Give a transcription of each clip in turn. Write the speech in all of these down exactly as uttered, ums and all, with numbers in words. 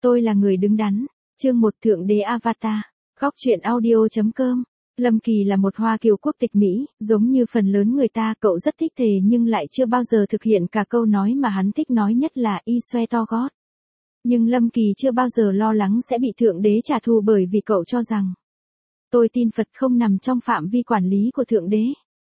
Tôi là người đứng đắn. Chương một Thượng đế Avatar. Góc truyện audio.com. Lâm Kỳ là một Hoa kiều quốc tịch Mỹ, giống như phần lớn người ta, cậu rất thích thề nhưng lại chưa bao giờ thực hiện cả câu nói mà hắn thích nói nhất là I swear to God. Nhưng Lâm Kỳ chưa bao giờ lo lắng sẽ bị Thượng đế trả thù bởi vì cậu cho rằng tôi tin Phật không nằm trong phạm vi quản lý của Thượng đế.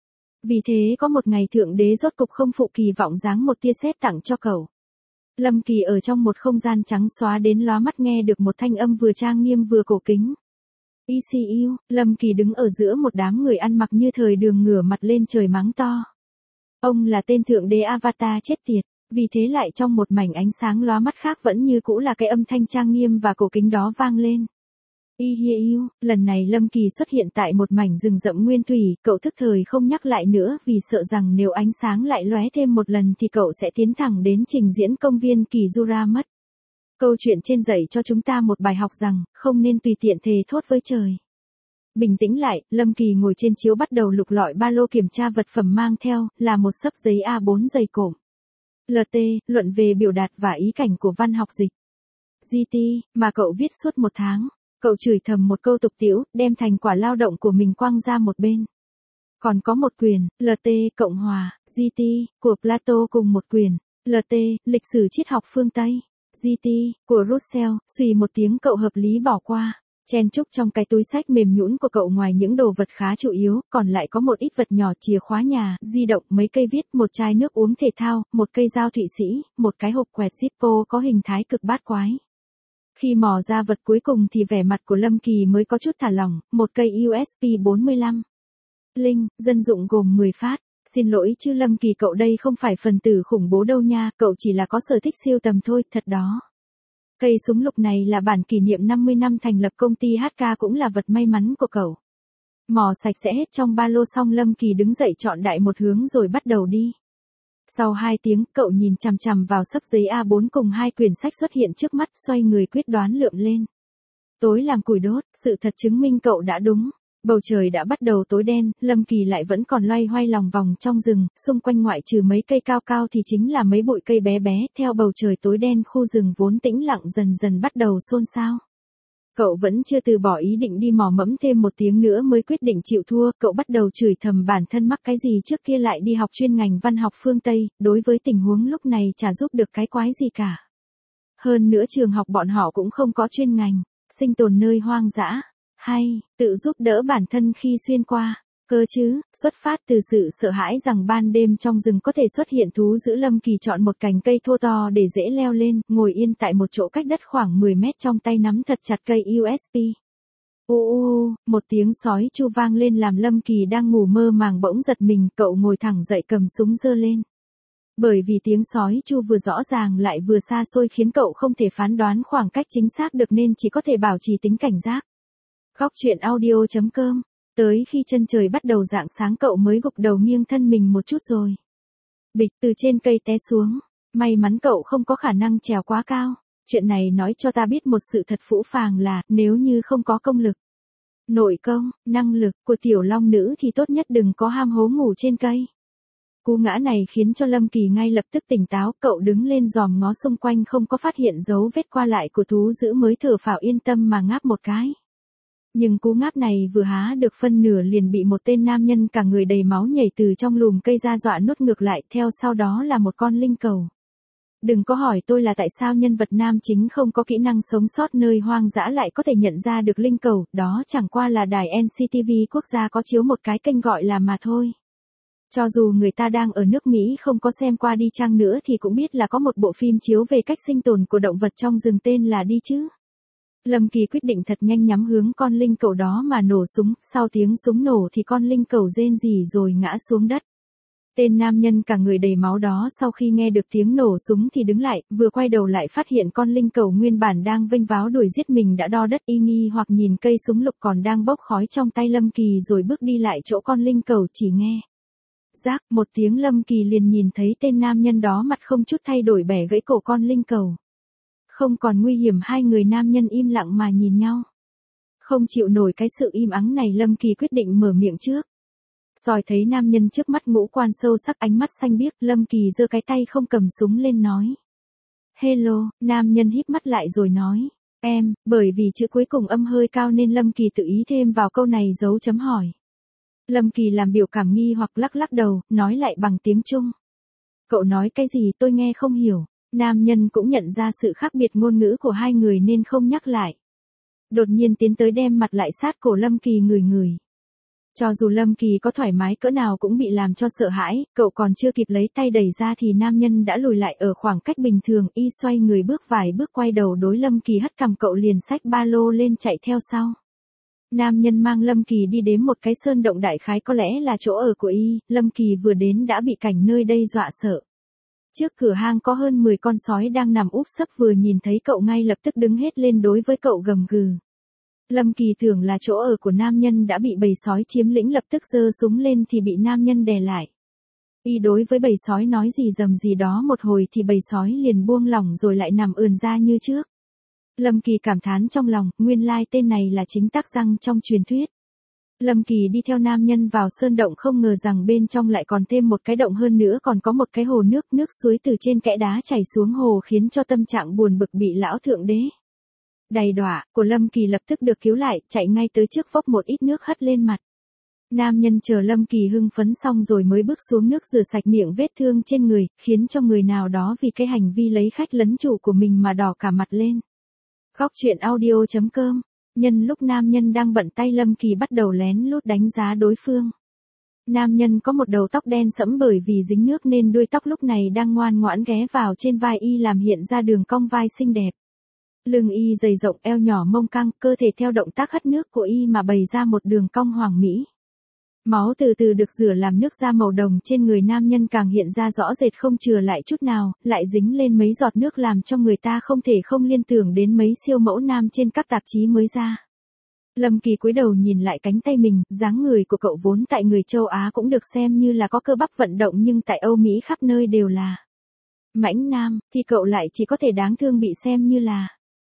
Vì thế có một ngày Thượng đế rốt cục không phụ kỳ vọng giáng một tia sét tặng cho cậu. Lâm Kỳ ở trong một không gian trắng xóa đến lóa mắt nghe được một thanh âm vừa trang nghiêm vừa cổ kính. I C U, Lâm Kỳ đứng ở giữa một đám người ăn mặc như thời đường ngửa mặt lên trời mắng to. Ông là tên Thượng đế Avatar chết tiệt, vì thế lại trong một mảnh ánh sáng lóa mắt khác vẫn như cũ là cái âm thanh trang nghiêm và cổ kính đó vang lên. I hear you, lần này Lâm Kỳ xuất hiện tại một mảnh rừng rậm nguyên thủy, cậu thức thời không nhắc lại nữa vì sợ rằng nếu ánh sáng lại lóe thêm một lần thì cậu sẽ tiến thẳng đến trình diễn công viên Kỳ Jura mất. Câu chuyện trên dạy cho chúng ta một bài học rằng, không nên tùy tiện thề thốt với trời. Bình tĩnh lại, Lâm Kỳ ngồi trên chiếu bắt đầu lục lọi ba lô kiểm tra vật phẩm mang theo, là một xấp giấy A bốn dày cộm. L T, luận về biểu đạt và ý cảnh của văn học dịch. G T, mà cậu viết suốt một tháng. Cậu chửi thầm một câu tục tĩu, đem thành quả lao động của mình quăng ra một bên. Còn có một quyền, L T, Cộng hòa, G T, của Plato cùng một quyền, L T, lịch sử triết học phương Tây, G T, của Russell, suy một tiếng cậu hợp lý bỏ qua. Chen chúc trong cái túi sách mềm nhũn của cậu ngoài những đồ vật khá chủ yếu, còn lại có một ít vật nhỏ chìa khóa nhà, di động, mấy cây viết, một chai nước uống thể thao, một cây dao Thụy Sĩ, một cái hộp quẹt Zippo có hình thái cực bát quái. Khi mò ra vật cuối cùng thì vẻ mặt của Lâm Kỳ mới có chút thả lỏng, một cây U S B bốn mươi lăm. Linh, dân dụng gồm mười phát. Xin lỗi chứ Lâm Kỳ cậu đây không phải phần tử khủng bố đâu nha, cậu chỉ là có sở thích siêu tầm thôi, thật đó. Cây súng lục này là bản kỷ niệm năm mươi năm thành lập công ty hát ca cũng là vật may mắn của cậu. Mò sạch sẽ hết trong ba lô xong Lâm Kỳ đứng dậy chọn đại một hướng rồi bắt đầu đi. Sau hai tiếng, cậu nhìn chằm chằm vào xấp giấy A bốn cùng hai quyển sách xuất hiện trước mắt, xoay người quyết đoán lượm lên. Tối làm củi đốt, sự thật chứng minh cậu đã đúng. Bầu trời đã bắt đầu tối đen, Lâm Kỳ lại vẫn còn loay hoay lòng vòng trong rừng, xung quanh ngoại trừ mấy cây cao cao thì chính là mấy bụi cây bé bé, theo bầu trời tối đen khu rừng vốn tĩnh lặng dần dần bắt đầu xôn xao. Cậu vẫn chưa từ bỏ ý định đi mò mẫm thêm một tiếng nữa mới quyết định chịu thua, cậu bắt đầu chửi thầm bản thân mắc cái gì trước kia lại đi học chuyên ngành văn học phương Tây, đối với tình huống lúc này chả giúp được cái quái gì cả. Hơn nữa trường học bọn họ cũng không có chuyên ngành, sinh tồn nơi hoang dã, hay, tự giúp đỡ bản thân khi xuyên qua. Cơ chứ, xuất phát từ sự sợ hãi rằng ban đêm trong rừng có thể xuất hiện thú dữ Lâm Kỳ chọn một cành cây thô to để dễ leo lên, ngồi yên tại một chỗ cách đất khoảng mười mét trong tay nắm thật chặt cây U S B. U u, một tiếng sói chu vang lên làm Lâm Kỳ đang ngủ mơ màng bỗng giật mình, cậu ngồi thẳng dậy cầm súng giơ lên. Bởi vì tiếng sói chu vừa rõ ràng lại vừa xa xôi khiến cậu không thể phán đoán khoảng cách chính xác được nên chỉ có thể bảo trì tính cảnh giác. Góc truyện audio.com. Tới khi chân trời bắt đầu rạng sáng cậu mới gục đầu nghiêng thân mình một chút rồi. Bịch từ trên cây té xuống. May mắn cậu không có khả năng trèo quá cao. Chuyện này nói cho ta biết một sự thật phũ phàng là, nếu như không có công lực, nội công, năng lực của tiểu long nữ thì tốt nhất đừng có ham hố ngủ trên cây. Cú ngã này khiến cho Lâm Kỳ ngay lập tức tỉnh táo, cậu đứng lên dòm ngó xung quanh không có phát hiện dấu vết qua lại của thú dữ mới thở phào yên tâm mà ngáp một cái. Nhưng cú ngáp này vừa há được phân nửa liền bị một tên nam nhân cả người đầy máu nhảy từ trong lùm cây ra dọa nuốt ngược lại, theo sau đó là một con linh cầu. Đừng có hỏi tôi là tại sao nhân vật nam chính không có kỹ năng sống sót nơi hoang dã lại có thể nhận ra được linh cầu, đó chẳng qua là đài N C T V quốc gia có chiếu một cái kênh gọi là mà thôi. Cho dù người ta đang ở nước Mỹ không có xem qua đi chăng nữa thì cũng biết là có một bộ phim chiếu về cách sinh tồn của động vật trong rừng tên là Đi chứ. Lâm Kỳ quyết định thật nhanh nhắm hướng con linh cầu đó mà nổ súng, sau tiếng súng nổ thì con linh cầu rên rỉ rồi ngã xuống đất. Tên nam nhân cả người đầy máu đó sau khi nghe được tiếng nổ súng thì đứng lại, vừa quay đầu lại phát hiện con linh cầu nguyên bản đang vênh váo đuổi giết mình đã đo đất y nghi hoặc nhìn cây súng lục còn đang bốc khói trong tay Lâm Kỳ rồi bước đi lại chỗ con linh cầu chỉ nghe. Rác, một tiếng Lâm Kỳ liền nhìn thấy tên nam nhân đó mặt không chút thay đổi bẻ gãy cổ con linh cầu. Không còn nguy hiểm hai người nam nhân im lặng mà nhìn nhau. Không chịu nổi cái sự im ắng này Lâm Kỳ quyết định mở miệng trước. Rồi thấy nam nhân trước mắt ngũ quan sâu sắc ánh mắt xanh biếc Lâm Kỳ giơ cái tay không cầm súng lên nói. Hello, nam nhân híp mắt lại rồi nói. Em, bởi vì chữ cuối cùng âm hơi cao nên Lâm Kỳ tự ý thêm vào câu này dấu chấm hỏi. Lâm Kỳ làm biểu cảm nghi hoặc lắc lắc đầu, nói lại bằng tiếng Trung. Cậu nói cái gì tôi nghe không hiểu. Nam nhân cũng nhận ra sự khác biệt ngôn ngữ của hai người nên không nhắc lại. Đột nhiên tiến tới đem mặt lại sát cổ Lâm Kỳ ngửi ngửi. Cho dù Lâm Kỳ có thoải mái cỡ nào cũng bị làm cho sợ hãi, cậu còn chưa kịp lấy tay đẩy ra thì nam nhân đã lùi lại ở khoảng cách bình thường, y xoay người bước vài bước quay đầu đối Lâm Kỳ hất cằm, cậu liền xách ba lô lên chạy theo sau. Nam nhân mang Lâm Kỳ đi đến một cái sơn động, đại khái có lẽ là chỗ ở của y, Lâm Kỳ vừa đến đã bị cảnh nơi đây dọa sợ. Trước cửa hang có hơn mười con sói đang nằm úp sấp, vừa nhìn thấy cậu ngay lập tức đứng hết lên đối với cậu gầm gừ. Lâm Kỳ tưởng là chỗ ở của nam nhân đã bị bầy sói chiếm lĩnh, lập tức giơ súng lên thì bị nam nhân đè lại. Y đối với bầy sói nói gì dầm gì đó một hồi thì bầy sói liền buông lỏng rồi lại nằm ườn ra như trước. Lâm Kỳ cảm thán trong lòng, nguyên lai tên này là chính tắc răng trong truyền thuyết. Lâm Kỳ đi theo nam nhân vào sơn động, không ngờ rằng bên trong lại còn thêm một cái động, hơn nữa còn có một cái hồ nước, nước suối từ trên kẽ đá chảy xuống hồ khiến cho tâm trạng buồn bực bị lão thượng đế đầy đọa của Lâm Kỳ lập tức được cứu lại, chạy ngay tới trước vốc một ít nước hất lên mặt. Nam nhân chờ Lâm Kỳ hưng phấn xong rồi mới bước xuống nước rửa sạch miệng vết thương trên người, khiến cho người nào đó vì cái hành vi lấy khách lấn chủ của mình mà đỏ cả mặt lên. Góc truyện audio chấm com. Nhân lúc nam nhân đang bận tay, Lâm Kỳ bắt đầu lén lút đánh giá đối phương. Nam nhân có một đầu tóc đen sẫm, bởi vì dính nước nên đuôi tóc lúc này đang ngoan ngoãn ghé vào trên vai y làm hiện ra đường cong vai xinh đẹp. Lưng y dày rộng, eo nhỏ mông căng, cơ thể theo động tác hất nước của y mà bày ra một đường cong hoàn mỹ. Máu từ từ được rửa làm nước da màu đồng trên người nam nhân càng hiện ra rõ rệt, không chừa lại chút nào, lại dính lên mấy giọt nước làm cho người ta không thể không liên tưởng đến mấy siêu mẫu nam trên các tạp chí mới ra. Lâm Kỳ cúi đầu nhìn lại cánh tay mình, dáng người của cậu vốn tại người châu Á cũng được xem như là có cơ bắp vận động, nhưng tại Âu Mỹ khắp nơi đều là mãnh nam, thì cậu lại chỉ có thể đáng thương bị xem như là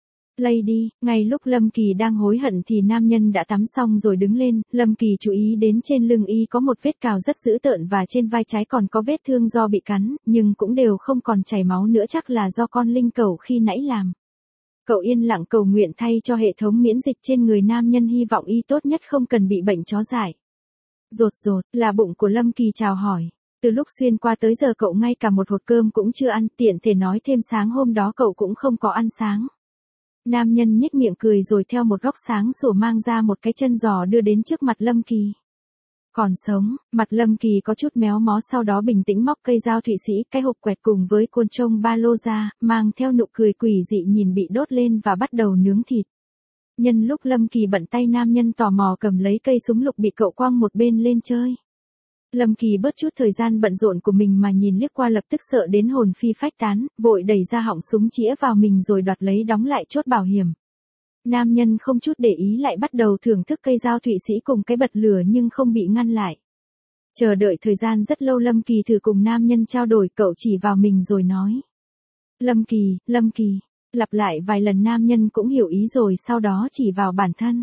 lady. Ngay lúc Lâm Kỳ đang hối hận thì nam nhân đã tắm xong rồi đứng lên, Lâm Kỳ chú ý đến trên lưng y có một vết cào rất dữ tợn và trên vai trái còn có vết thương do bị cắn, nhưng cũng đều không còn chảy máu nữa, chắc là do con linh cẩu khi nãy làm. Cậu yên lặng cầu nguyện thay cho hệ thống miễn dịch trên người nam nhân, hy vọng y tốt nhất không cần bị bệnh chó dại. Rột rột, là bụng của Lâm Kỳ chào hỏi. Từ lúc xuyên qua tới giờ cậu ngay cả một hột cơm cũng chưa ăn, tiện thể nói thêm sáng hôm đó cậu cũng không có ăn sáng. Nam nhân nhếch miệng cười rồi theo một góc sáng sủa mang ra một cái chân giò đưa đến trước mặt Lâm Kỳ. Còn sống, mặt Lâm Kỳ có chút méo mó, sau đó bình tĩnh móc cây dao Thụy Sĩ, cái hộp quẹt cùng với cuốn trông ba lô ra, mang theo nụ cười quỷ dị nhìn bị đốt lên và bắt đầu nướng thịt. Nhân lúc Lâm Kỳ bận tay, nam nhân tò mò cầm lấy cây súng lục bị cậu quăng một bên lên chơi. Lâm Kỳ bớt chút thời gian bận rộn của mình mà nhìn liếc qua, lập tức sợ đến hồn phi phách tán, vội đẩy ra họng súng chĩa vào mình rồi đoạt lấy đóng lại chốt bảo hiểm. Nam nhân không chút để ý lại bắt đầu thưởng thức cây dao Thụy Sĩ cùng cái bật lửa nhưng không bị ngăn lại. Chờ đợi thời gian rất lâu, Lâm Kỳ thử cùng nam nhân trao đổi, cậu chỉ vào mình rồi nói. Lâm Kỳ, Lâm Kỳ, lặp lại vài lần nam nhân cũng hiểu ý rồi sau đó chỉ vào bản thân.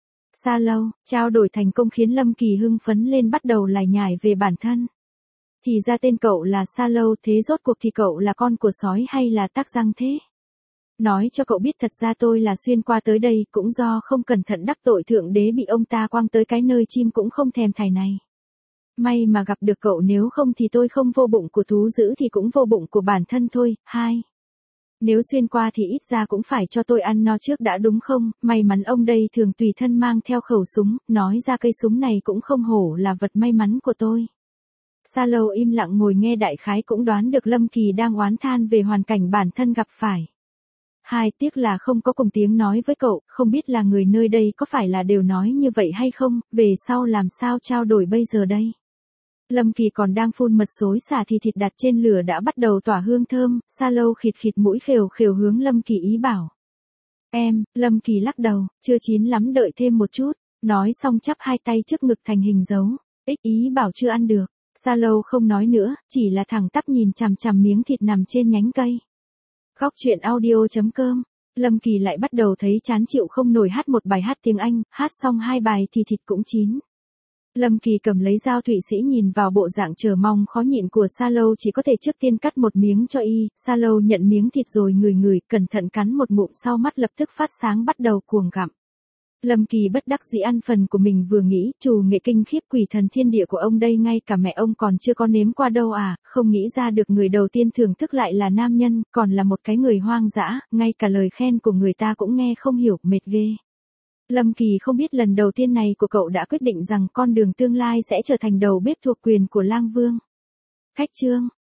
Sa lâu, trao đổi thành công khiến Lâm Kỳ hưng phấn lên, bắt đầu lải nhải về bản thân. Thì ra tên cậu là Sa lâu, thế rốt cuộc thì cậu là con của sói hay là tắc răng thế? Nói cho cậu biết, thật ra tôi là xuyên qua tới đây cũng do không cẩn thận đắc tội thượng đế, bị ông ta quăng tới cái nơi chim cũng không thèm thải này. May mà gặp được cậu, nếu không thì tôi không vô bụng của thú dữ thì cũng vô bụng của bản thân thôi. Hai. Nếu xuyên qua thì ít ra cũng phải cho tôi ăn no trước đã đúng không? May mắn ông đây thường tùy thân mang theo khẩu súng, nói ra cây súng này cũng không hổ là vật may mắn của tôi. Sa lâu im lặng ngồi nghe, đại khái cũng đoán được Lâm Kỳ đang oán than về hoàn cảnh bản thân gặp phải. Hai, tiếc là không có cùng tiếng nói với cậu, không biết là người nơi đây có phải là đều nói như vậy hay không, về sau làm sao trao đổi bây giờ đây? Lâm Kỳ còn đang phun mật xối xả thì thịt đặt trên lửa đã bắt đầu tỏa hương thơm, Sa lâu khịt khịt mũi khều khều hướng Lâm Kỳ ý bảo. Em, Lâm Kỳ lắc đầu, chưa chín lắm, đợi thêm một chút, nói xong chắp hai tay trước ngực thành hình dấu, ích ý bảo chưa ăn được. Sa lâu không nói nữa, chỉ là thẳng tắp nhìn chằm chằm miếng thịt nằm trên nhánh cây. Góc truyện audio chấm com. Lâm Kỳ lại bắt đầu thấy chán chịu không nổi, hát một bài hát tiếng Anh, hát xong hai bài thì thịt cũng chín. Lâm Kỳ cầm lấy dao thụy sĩ nhìn vào bộ dạng chờ mong khó nhịn của Sa Lâu chỉ có thể trước tiên cắt một miếng cho y, Sa Lâu nhận miếng thịt rồi ngửi ngửi, cẩn thận cắn một ngụm sau mắt lập tức phát sáng bắt đầu cuồng gặm. Lâm Kỳ bất đắc dĩ ăn phần của mình vừa nghĩ, trù nghệ kinh khiếp quỷ thần thiên địa của ông đây ngay cả mẹ ông còn chưa có nếm qua đâu à, không nghĩ ra được người đầu tiên thưởng thức lại là nam nhân, còn là một cái người hoang dã, ngay cả lời khen của người ta cũng nghe không hiểu, mệt ghê. Lâm Kỳ không biết lần đầu tiên này của cậu đã quyết định rằng con đường tương lai sẽ trở thành đầu bếp thuộc quyền của Lang Vương. Khách trương